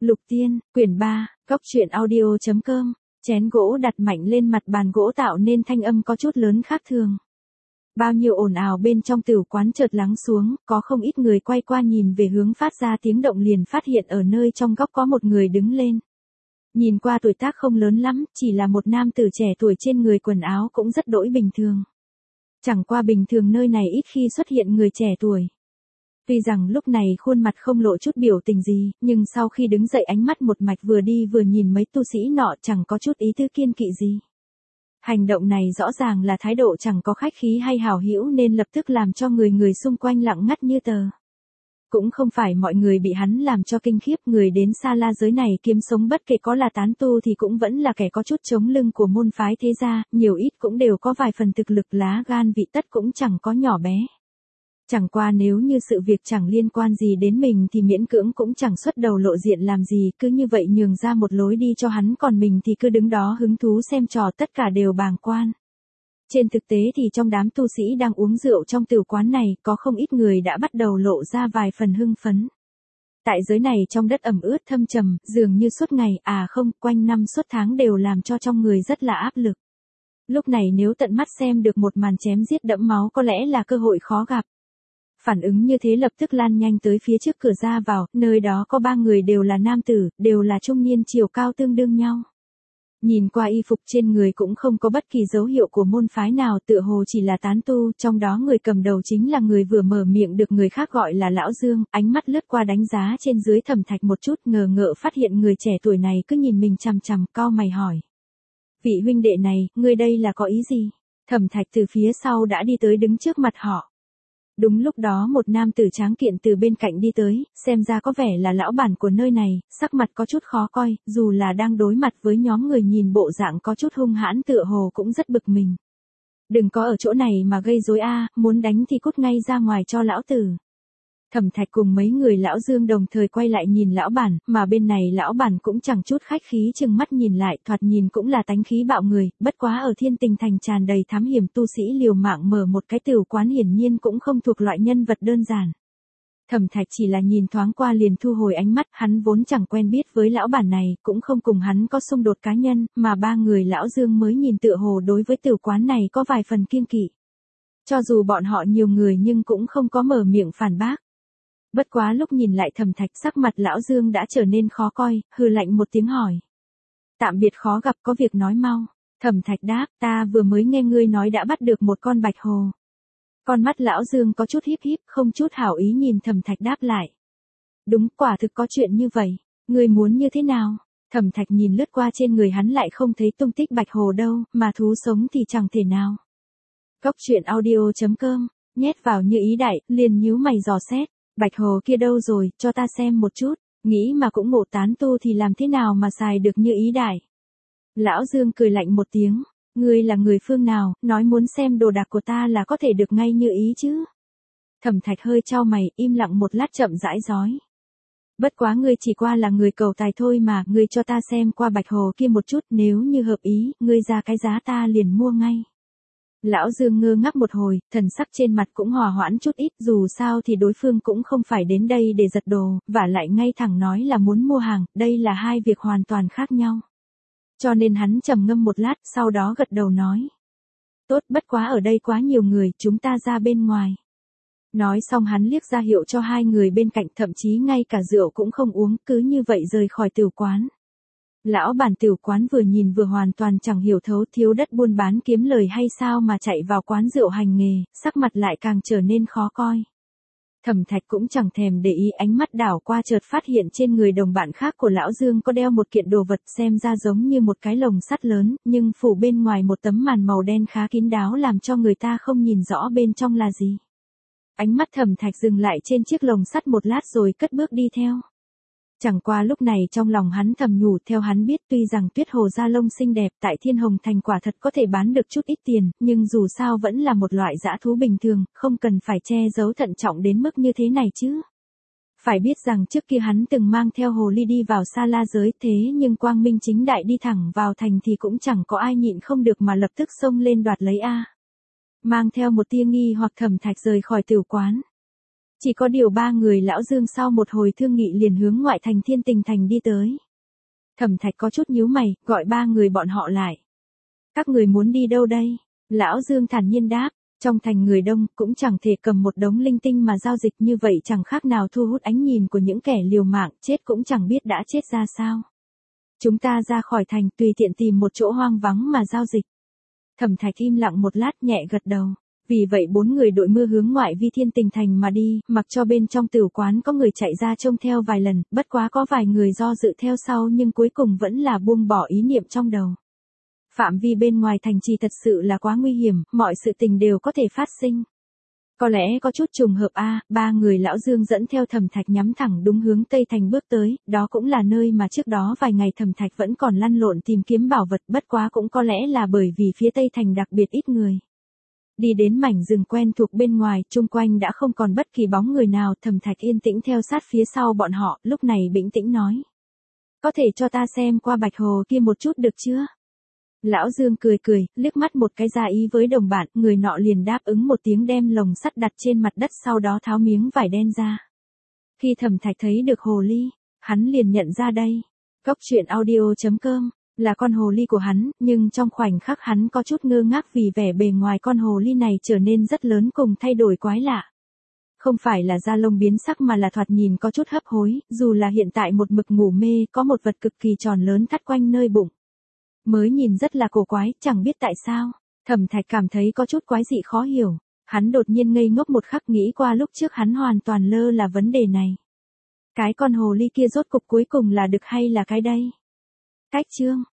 Lục Tiên, quyển 3, góc truyện audio.com, chén gỗ đặt mạnh lên mặt bàn gỗ tạo nên thanh âm có chút lớn khác thường. Bao nhiêu ồn ào bên trong tửu quán chợt lắng xuống, có không ít người quay qua nhìn về hướng phát ra tiếng động liền phát hiện ở nơi trong góc có một người đứng lên. Nhìn qua tuổi tác không lớn lắm, chỉ là một nam tử trẻ tuổi, trên người quần áo cũng rất đỗi bình thường. Chẳng qua bình thường nơi này ít khi xuất hiện người trẻ tuổi. Tuy rằng lúc này khuôn mặt không lộ chút biểu tình gì, nhưng sau khi đứng dậy ánh mắt một mạch vừa đi vừa nhìn mấy tu sĩ nọ, chẳng có chút ý tứ kiêng kỵ gì. Hành động này rõ ràng là thái độ chẳng có khách khí hay hảo hữu nên lập tức làm cho người xung quanh lặng ngắt như tờ. Cũng không phải mọi người bị hắn làm cho kinh khiếp, người đến Sa La giới này kiếm sống bất kể có là tán tu thì cũng vẫn là kẻ có chút chống lưng của môn phái thế gia, nhiều ít cũng đều có vài phần thực lực, lá gan vị tất cũng chẳng có nhỏ bé. Chẳng qua nếu như sự việc chẳng liên quan gì đến mình thì miễn cưỡng cũng chẳng xuất đầu lộ diện làm gì, cứ như vậy nhường ra một lối đi cho hắn, còn mình thì cứ đứng đó hứng thú xem trò, tất cả đều bàng quan. Trên thực tế thì trong đám tu sĩ đang uống rượu trong tửu quán này, có không ít người đã bắt đầu lộ ra vài phần hưng phấn. Tại giới này trong đất ẩm ướt thâm trầm, dường như suốt ngày, quanh năm suốt tháng đều làm cho trong người rất là áp lực. Lúc này nếu tận mắt xem được một màn chém giết đẫm máu có lẽ là cơ hội khó gặp. Phản ứng như thế lập tức lan nhanh tới phía trước cửa ra vào, nơi đó có 3 người đều là nam tử, đều là trung niên chiều cao tương đương nhau. Nhìn qua y phục trên người cũng không có bất kỳ dấu hiệu của môn phái nào, tựa hồ chỉ là tán tu, trong đó người cầm đầu chính là người vừa mở miệng được người khác gọi là Lão Dương, ánh mắt lướt qua đánh giá trên dưới Thẩm Thạch một chút, ngờ ngợ phát hiện người trẻ tuổi này cứ nhìn mình chằm chằm, cau mày hỏi. Vị huynh đệ này, ngươi đây là có ý gì? Thẩm Thạch từ phía sau đã đi tới đứng trước mặt họ. Đúng lúc đó một nam tử tráng kiện từ bên cạnh đi tới, xem ra có vẻ là lão bản của nơi này, sắc mặt có chút khó coi, dù là đang đối mặt với nhóm người nhìn bộ dạng có chút hung hãn tựa hồ cũng rất bực mình. Đừng có ở chỗ này mà gây rối muốn đánh thì cút ngay ra ngoài cho lão tử. Thẩm Thạch cùng mấy người Lão Dương đồng thời quay lại nhìn lão bản, mà bên này lão bản cũng chẳng chút khách khí chừng mắt nhìn lại, thoạt nhìn cũng là tánh khí bạo người, bất quá ở Thiên Tình Thành tràn đầy thám hiểm tu sĩ liều mạng mở một cái tửu quán hiển nhiên cũng không thuộc loại nhân vật đơn giản. Thẩm Thạch chỉ là nhìn thoáng qua liền thu hồi ánh mắt, hắn vốn chẳng quen biết với lão bản này, cũng không cùng hắn có xung đột cá nhân, mà 3 người Lão Dương mới nhìn tựa hồ đối với tửu quán này có vài phần kiêng kỵ. Cho dù bọn họ nhiều người nhưng cũng không có mở miệng phản bác. Bất quá lúc nhìn lại Thẩm Thạch, sắc mặt Lão Dương đã trở nên khó coi, hừ lạnh một tiếng hỏi. Tạm biệt khó gặp, có việc nói mau. Thẩm Thạch đáp, ta vừa mới nghe ngươi nói đã bắt được một con bạch hồ. Con mắt Lão Dương có chút híp híp, không chút hảo ý nhìn Thẩm Thạch đáp lại. Đúng, quả thực có chuyện như vậy, ngươi muốn như thế nào? Thẩm Thạch nhìn lướt qua trên người hắn lại không thấy tung tích bạch hồ đâu, mà thú sống thì chẳng thể nào. Góc truyện audio.com, nhét vào Như Ý đại, liền nhíu mày dò xét. Bạch hồ kia đâu rồi, cho ta xem một chút, nghĩ mà cũng ngộ tán tu thì làm thế nào mà xài được Như Ý đại. Lão Dương cười lạnh một tiếng, ngươi là người phương nào, nói muốn xem đồ đạc của ta là có thể được ngay như ý chứ. Thẩm Thạch hơi chau mày, im lặng một lát chậm rãi nói. Bất quá ngươi chỉ qua là người cầu tài thôi mà, ngươi cho ta xem qua bạch hồ kia một chút, nếu như hợp ý, ngươi ra cái giá ta liền mua ngay. Lão Dương ngơ ngác một hồi, thần sắc trên mặt cũng hòa hoãn chút ít, dù sao thì đối phương cũng không phải đến đây để giật đồ, và lại ngay thẳng nói là muốn mua hàng, đây là hai việc hoàn toàn khác nhau. Cho nên hắn trầm ngâm một lát, sau đó gật đầu nói. Tốt, bất quá ở đây quá nhiều người, chúng ta ra bên ngoài. Nói xong hắn liếc ra hiệu cho 2 người bên cạnh, thậm chí ngay cả rượu cũng không uống, cứ như vậy rời khỏi tửu quán. Lão bản tửu quán vừa nhìn vừa hoàn toàn chẳng hiểu thấu, thiếu đất buôn bán kiếm lời hay sao mà chạy vào quán rượu hành nghề, sắc mặt lại càng trở nên khó coi. Thẩm Thạch cũng chẳng thèm để ý, ánh mắt đảo qua chợt phát hiện trên người đồng bạn khác của Lão Dương có đeo một kiện đồ vật xem ra giống như một cái lồng sắt lớn, nhưng phủ bên ngoài một tấm màn màu đen khá kín đáo làm cho người ta không nhìn rõ bên trong là gì. Ánh mắt Thẩm Thạch dừng lại trên chiếc lồng sắt một lát rồi cất bước đi theo. Chẳng qua lúc này trong lòng hắn thầm nhủ, theo hắn biết tuy rằng tuyết hồ da lông xinh đẹp tại Thiên Hồng Thành quả thật có thể bán được chút ít tiền, nhưng dù sao vẫn là một loại dã thú bình thường, không cần phải che giấu thận trọng đến mức như thế này chứ. Phải biết rằng trước kia hắn từng mang theo hồ ly đi vào Sa La giới, thế nhưng quang minh chính đại đi thẳng vào thành thì cũng chẳng có ai nhịn không được mà lập tức xông lên đoạt lấy Mang theo một tia nghi hoặc Thẩm Thạch rời khỏi tửu quán. Chỉ có điều ba người lão Dương sau một hồi thương nghị liền hướng ngoại thành Thiên Tình Thành đi tới. Thẩm Thạch có chút nhíu mày, gọi ba người bọn họ lại. Các người muốn đi đâu đây? Lão Dương thản nhiên đáp, trong thành người đông cũng chẳng thể cầm một đống linh tinh mà giao dịch như vậy chẳng khác nào thu hút ánh nhìn của những kẻ liều mạng, chết cũng chẳng biết đã chết ra sao. Chúng ta ra khỏi thành tùy tiện tìm một chỗ hoang vắng mà giao dịch. Thẩm Thạch im lặng một lát nhẹ gật đầu. Vì vậy bốn người đội mưa hướng ngoại vi Thiên Tình Thành mà đi, mặc cho bên trong tửu quán có người chạy ra trông theo vài lần, bất quá có vài người do dự theo sau nhưng cuối cùng vẫn là buông bỏ ý niệm trong đầu. Phạm vi bên ngoài thành trì thật sự là quá nguy hiểm, mọi sự tình đều có thể phát sinh. Có lẽ có chút trùng hợp ba người lão Dương dẫn theo Thẩm Thạch nhắm thẳng đúng hướng Tây Thành bước tới, đó cũng là nơi mà trước đó vài ngày Thẩm Thạch vẫn còn lăn lộn tìm kiếm bảo vật, bất quá cũng có lẽ là bởi vì phía Tây Thành đặc biệt ít người. Đi đến mảnh rừng quen thuộc bên ngoài, chung quanh đã không còn bất kỳ bóng người nào, Thẩm Thạch yên tĩnh theo sát phía sau bọn họ, lúc này bình tĩnh nói. Có thể cho ta xem qua bạch hồ kia một chút được chưa? Lão Dương cười cười, liếc mắt một cái ra ý với đồng bạn, người nọ liền đáp ứng một tiếng đem lồng sắt đặt trên mặt đất sau đó tháo miếng vải đen ra. Khi Thẩm Thạch thấy được hồ ly, hắn liền nhận ra đây. Cốc truyện audio.com là con hồ ly của hắn, nhưng trong khoảnh khắc hắn có chút ngơ ngác vì vẻ bề ngoài con hồ ly này trở nên rất lớn cùng thay đổi quái lạ. Không phải là da lông biến sắc mà là thoạt nhìn có chút hấp hối, dù là hiện tại một mực ngủ mê, có một vật cực kỳ tròn lớn thắt quanh nơi bụng. Mới nhìn rất là cổ quái, chẳng biết tại sao. Thẩm Thạch cảm thấy có chút quái dị khó hiểu. Hắn đột nhiên ngây ngốc một khắc nghĩ qua lúc trước hắn hoàn toàn lơ là vấn đề này. Cái con hồ ly kia rốt cục cuối cùng là đực hay là cái đây? Cách chương